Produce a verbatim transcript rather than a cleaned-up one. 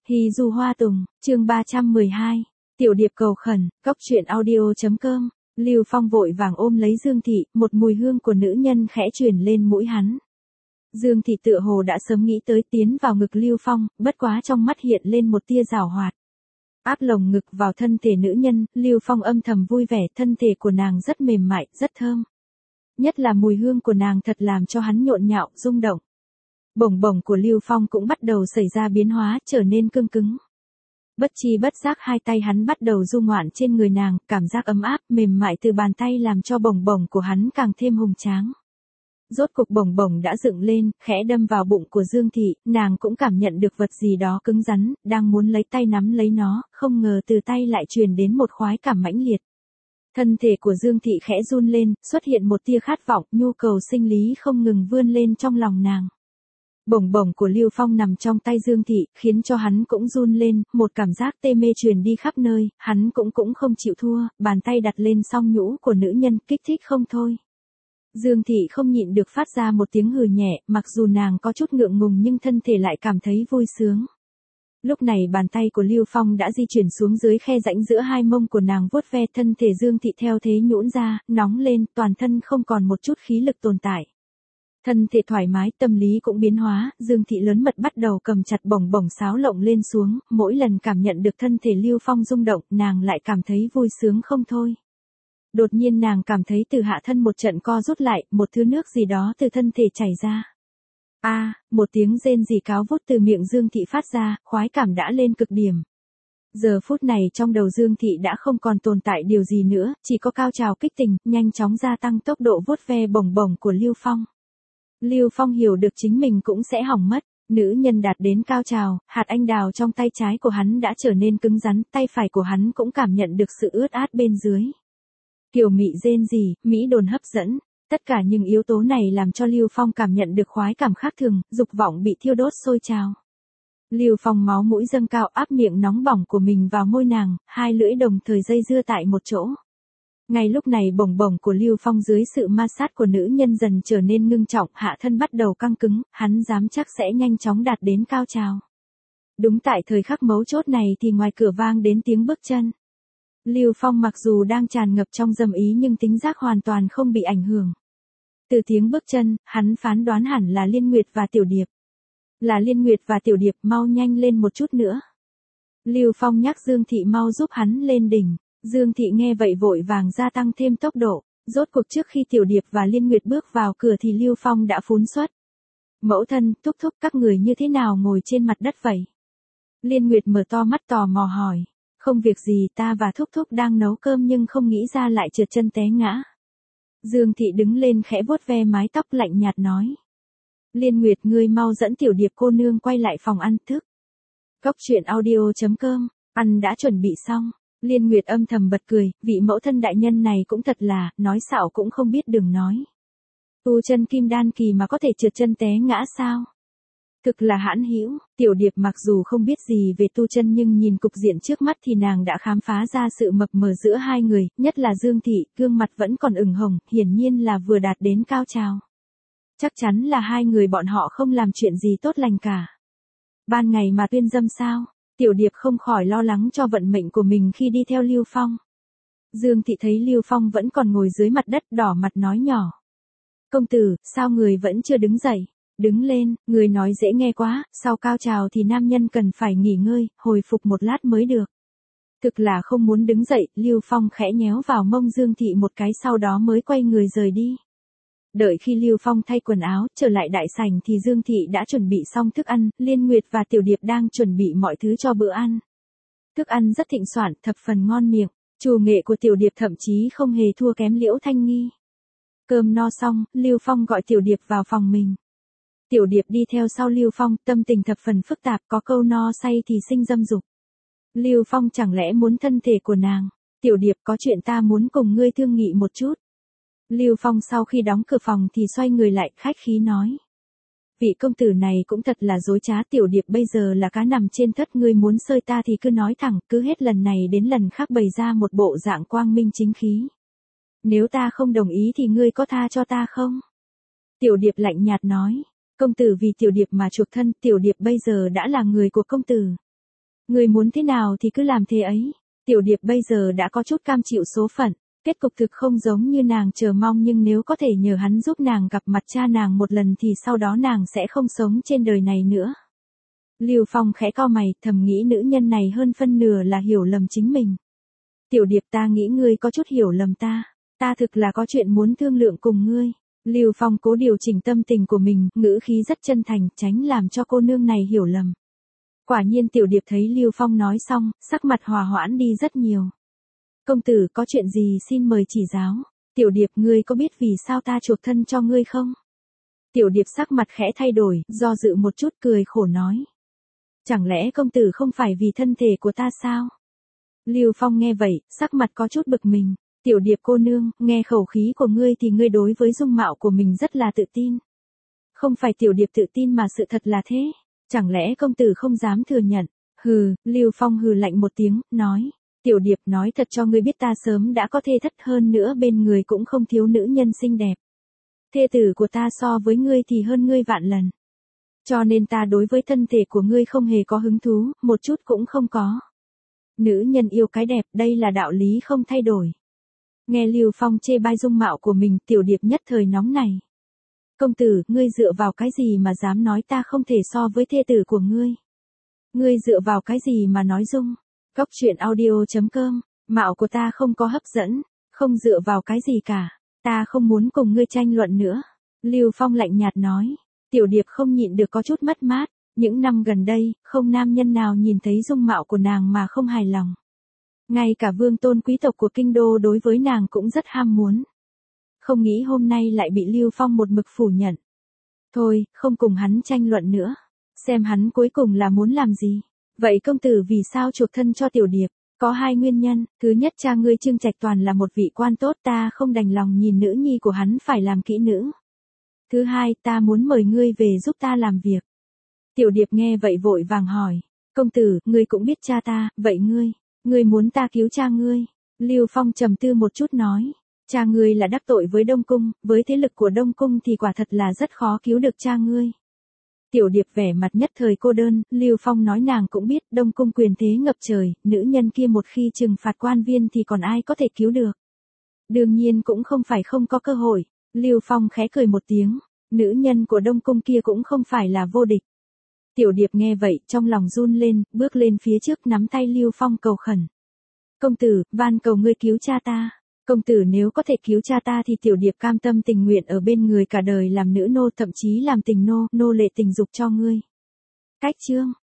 Hy du hoa tùng, chương ba trăm mười hai. Tiểu điệp cầu khẩn, cốc truyện audio.com. Lưu Phong vội vàng ôm lấy Dương Thị, một mùi hương của nữ nhân khẽ truyền lên mũi hắn. Dương Thị tựa hồ đã sớm nghĩ tới tiến vào ngực Lưu Phong, bất quá trong mắt hiện lên một tia giảo hoạt. Áp lồng ngực vào thân thể nữ nhân, Lưu Phong âm thầm vui vẻ, thân thể của nàng rất mềm mại, rất thơm. Nhất là mùi hương của nàng thật làm cho hắn nhộn nhạo, rung động. Bổng bổng của Lưu Phong cũng bắt đầu xảy ra biến hóa, trở nên cương cứng. Bất chi bất giác hai tay hắn bắt đầu du ngoạn trên người nàng, cảm giác ấm áp, mềm mại từ bàn tay làm cho bổng bổng của hắn càng thêm hùng tráng. Rốt cục bổng bổng đã dựng lên, khẽ đâm vào bụng của Dương Thị, nàng cũng cảm nhận được vật gì đó cứng rắn, đang muốn lấy tay nắm lấy nó, không ngờ từ tay lại truyền đến một khoái cảm mãnh liệt. Thân thể của Dương Thị khẽ run lên, xuất hiện một tia khát vọng, nhu cầu sinh lý không ngừng vươn lên trong lòng nàng. Bổng bổng của Lưu Phong nằm trong tay Dương Thị, khiến cho hắn cũng run lên, một cảm giác tê mê truyền đi khắp nơi, hắn cũng cũng không chịu thua, bàn tay đặt lên song nhũ của nữ nhân, kích thích không thôi. Dương Thị không nhịn được phát ra một tiếng hừ nhẹ, mặc dù nàng có chút ngượng ngùng nhưng thân thể lại cảm thấy vui sướng. Lúc này bàn tay của Lưu Phong đã di chuyển xuống dưới khe rãnh giữa hai mông của nàng, vuốt ve thân thể Dương Thị theo thế nhũn ra, nóng lên, toàn thân không còn một chút khí lực tồn tại. Thân thể thoải mái, tâm lý cũng biến hóa, Dương Thị lớn mật bắt đầu cầm chặt bổng bổng sáo lộng lên xuống, mỗi lần cảm nhận được thân thể Lưu Phong rung động, nàng lại cảm thấy vui sướng không thôi. Đột nhiên nàng cảm thấy từ hạ thân một trận co rút lại, một thứ nước gì đó từ thân thể chảy ra. A, à, một tiếng rên rỉ cáo vút từ miệng Dương Thị phát ra, khoái cảm đã lên cực điểm. Giờ phút này trong đầu Dương Thị đã không còn tồn tại điều gì nữa, chỉ có cao trào kích tình, nhanh chóng gia tăng tốc độ vuốt ve bổng bổng của Lưu Phong. Lưu Phong hiểu được chính mình cũng sẽ hỏng mất, nữ nhân đạt đến cao trào, hạt anh đào trong tay trái của hắn đã trở nên cứng rắn, tay phải của hắn cũng cảm nhận được sự ướt át bên dưới. Kiều mị rên rỉ, mỹ đồn hấp dẫn, tất cả những yếu tố này làm cho Lưu Phong cảm nhận được khoái cảm khác thường, dục vọng bị thiêu đốt sôi trào. Lưu Phong máu mũi dâng cao, áp miệng nóng bỏng của mình vào môi nàng, hai lưỡi đồng thời dây dưa tại một chỗ. Ngay lúc này bổng bổng của Lưu Phong dưới sự ma sát của nữ nhân dần trở nên ngưng trọng, hạ thân bắt đầu căng cứng, hắn dám chắc sẽ nhanh chóng đạt đến cao trào. Đúng tại thời khắc mấu chốt này thì ngoài cửa vang đến tiếng bước chân. Lưu Phong mặc dù đang tràn ngập trong dâm ý nhưng tính giác hoàn toàn không bị ảnh hưởng. Từ tiếng bước chân, hắn phán đoán hẳn là Liên Nguyệt và Tiểu Điệp. Là Liên Nguyệt và Tiểu Điệp, mau nhanh lên một chút nữa. Lưu Phong nhắc Dương Thị mau giúp hắn lên đỉnh. Dương Thị nghe vậy vội vàng gia tăng thêm tốc độ, rốt cuộc trước khi Tiểu Điệp và Liên Nguyệt bước vào cửa thì Lưu Phong đã phún xuất. Mẫu thân, thúc thúc, các người như thế nào ngồi trên mặt đất vậy? Liên Nguyệt mở to mắt tò mò hỏi. Không việc gì, ta và thúc thúc đang nấu cơm nhưng không nghĩ ra lại trượt chân té ngã. Dương Thị đứng lên khẽ vuốt ve mái tóc lạnh nhạt nói. Liên Nguyệt, ngươi mau dẫn Tiểu Điệp cô nương quay lại phòng ăn thức. Cốc truyện audio.com, ăn đã chuẩn bị xong. Liên Nguyệt âm thầm bật cười, vị mẫu thân đại nhân này cũng thật là, nói xạo cũng không biết đường nói. Tu chân kim đan kỳ mà có thể trượt chân té ngã sao? Thực là hãn hữu. Tiểu Điệp mặc dù không biết gì về tu chân nhưng nhìn cục diện trước mắt thì nàng đã khám phá ra sự mập mờ giữa hai người, nhất là Dương Thị, gương mặt vẫn còn ửng hồng, hiển nhiên là vừa đạt đến cao trào. Chắc chắn là hai người bọn họ không làm chuyện gì tốt lành cả. Ban ngày mà tuyên dâm sao? Tiểu Điệp không khỏi lo lắng cho vận mệnh của mình khi đi theo Lưu Phong. Dương Thị thấy Lưu Phong vẫn còn ngồi dưới mặt đất, đỏ mặt nói nhỏ. Công tử, sao người vẫn chưa đứng dậy? Đứng lên, người nói dễ nghe quá, sau cao trào thì nam nhân cần phải nghỉ ngơi, hồi phục một lát mới được. Thực là không muốn đứng dậy, Lưu Phong khẽ nhéo vào mông Dương Thị một cái sau đó mới quay người rời đi. Đợi khi Lưu Phong thay quần áo, trở lại đại sảnh thì Dương Thị đã chuẩn bị xong thức ăn, Liên Nguyệt và Tiểu Điệp đang chuẩn bị mọi thứ cho bữa ăn. Thức ăn rất thịnh soạn, thập phần ngon miệng, trù nghệ của Tiểu Điệp thậm chí không hề thua kém Liễu Thanh Nghi. Cơm no xong, Lưu Phong gọi Tiểu Điệp vào phòng mình. Tiểu Điệp đi theo sau Lưu Phong, tâm tình thập phần phức tạp, có câu no say thì sinh dâm dục. Lưu Phong chẳng lẽ muốn thân thể của nàng? Tiểu Điệp, có chuyện ta muốn cùng ngươi thương nghị một chút. Lưu Phong sau khi đóng cửa phòng thì xoay người lại, khách khí nói. Vị công tử này cũng thật là dối trá. Tiểu Điệp bây giờ là cá nằm trên thất, ngươi muốn sơi ta thì cứ nói thẳng, cứ hết lần này đến lần khác bày ra một bộ dạng quang minh chính khí. Nếu ta không đồng ý thì ngươi có tha cho ta không? Tiểu Điệp lạnh nhạt nói. Công tử vì Tiểu Điệp mà chuộc thân, Tiểu Điệp bây giờ đã là người của công tử. Ngươi muốn thế nào thì cứ làm thế ấy. Tiểu Điệp bây giờ đã có chút cam chịu số phận, kết cục thực không giống như nàng chờ mong, nhưng nếu có thể nhờ hắn giúp nàng gặp mặt cha nàng một lần thì sau đó nàng sẽ không sống trên đời này nữa. Lưu Phong khẽ cau mày, thầm nghĩ nữ nhân này hơn phân nửa là hiểu lầm chính mình. Tiểu Điệp, ta nghĩ ngươi có chút hiểu lầm ta, ta thực là có chuyện muốn thương lượng cùng ngươi. Lưu Phong cố điều chỉnh tâm tình của mình, ngữ khí rất chân thành, tránh làm cho cô nương này hiểu lầm. Quả nhiên Tiểu Điệp thấy Lưu Phong nói xong, sắc mặt hòa hoãn đi rất nhiều. Công tử, có chuyện gì xin mời chỉ giáo. Tiểu Điệp, ngươi có biết vì sao ta chuộc thân cho ngươi không? Tiểu Điệp sắc mặt khẽ thay đổi, do dự một chút cười khổ nói. Chẳng lẽ công tử không phải vì thân thể của ta sao? Lưu Phong nghe vậy, sắc mặt có chút bực mình. Tiểu Điệp cô nương, nghe khẩu khí của ngươi thì ngươi đối với dung mạo của mình rất là tự tin. Không phải Tiểu Điệp tự tin mà sự thật là thế. Chẳng lẽ công tử không dám thừa nhận? Hừ, Lưu Phong hừ lạnh một tiếng, nói. Tiểu Điệp, nói thật cho ngươi biết ta sớm đã có thê thất, hơn nữa bên người cũng không thiếu nữ nhân xinh đẹp. Thê tử của ta so với ngươi thì hơn ngươi vạn lần. Cho nên ta đối với thân thể của ngươi không hề có hứng thú, một chút cũng không có. Nữ nhân yêu cái đẹp, đây là đạo lý không thay đổi. Nghe Lưu Phong chê bai dung mạo của mình, Tiểu Điệp nhất thời nóng này. Công tử, ngươi dựa vào cái gì mà dám nói ta không thể so với thê tử của ngươi? Ngươi dựa vào cái gì mà nói dung? Góc truyện audio chấm com, mạo của ta không có hấp dẫn, không dựa vào cái gì cả, ta không muốn cùng ngươi tranh luận nữa. Lưu Phong lạnh nhạt nói. Tiểu Điệp không nhịn được có chút mất mát, những năm gần đây, không nam nhân nào nhìn thấy dung mạo của nàng mà không hài lòng. Ngay cả vương tôn quý tộc của kinh đô đối với nàng cũng rất ham muốn. Không nghĩ hôm nay lại bị Lưu Phong một mực phủ nhận. Thôi, không cùng hắn tranh luận nữa, xem hắn cuối cùng là muốn làm gì. Vậy công tử vì sao chuộc thân cho Tiểu Điệp? Có hai nguyên nhân, thứ nhất cha ngươi Trương Trạch Toàn là một vị quan tốt, ta không đành lòng nhìn nữ nhi của hắn phải làm kỹ nữ. Thứ hai, ta muốn mời ngươi về giúp ta làm việc. Tiểu Điệp nghe vậy vội vàng hỏi, công tử, ngươi cũng biết cha ta, vậy ngươi, ngươi muốn ta cứu cha ngươi? Lưu Phong trầm tư một chút nói, cha ngươi là đắc tội với Đông Cung, với thế lực của Đông Cung thì quả thật là rất khó cứu được cha ngươi. Tiểu Điệp vẻ mặt nhất thời cô đơn, Lưu Phong nói nàng cũng biết Đông Cung quyền thế ngập trời, nữ nhân kia một khi trừng phạt quan viên thì còn ai có thể cứu được. Đương nhiên cũng không phải không có cơ hội. Lưu Phong khẽ cười một tiếng, nữ nhân của Đông Cung kia cũng không phải là vô địch. Tiểu Điệp nghe vậy, trong lòng run lên, bước lên phía trước nắm tay Lưu Phong cầu khẩn. Công tử, van cầu ngươi cứu cha ta. Công tử nếu có thể cứu cha ta thì Tiểu Điệp cam tâm tình nguyện ở bên người cả đời làm nữ nô, thậm chí làm tình nô, nô lệ tình dục cho ngươi. Cách chương.